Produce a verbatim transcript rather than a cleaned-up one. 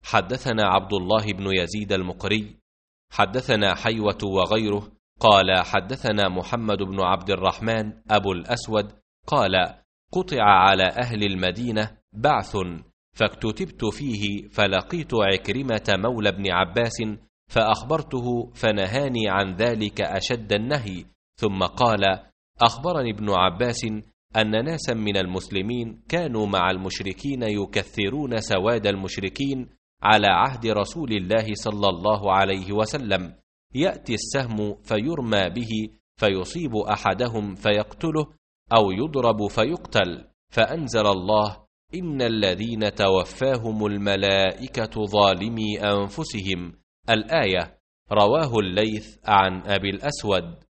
حدثنا عبد الله بن يزيد المقري حدثنا حيوة وغيره قال حدثنا محمد بن عبد الرحمن أبو الأسود قال قطع على أهل المدينة بعث فاكتتبت فيه فلقيت عكرمة مولى ابن عباس فأخبرته فنهاني عن ذلك أشد النهي، ثم قال أخبرني ابن عباس أن ناسا من المسلمين كانوا مع المشركين يكثرون سواد المشركين على عهد رسول الله صلى الله عليه وسلم، يأتي السهم فيرمى به فيصيب أحدهم فيقتله أو يضرب فيقتل، فأنزل الله إن الذين توفاهم الملائكة ظالمي أنفسهم الآية. رواه الليث عن أبي الأسود.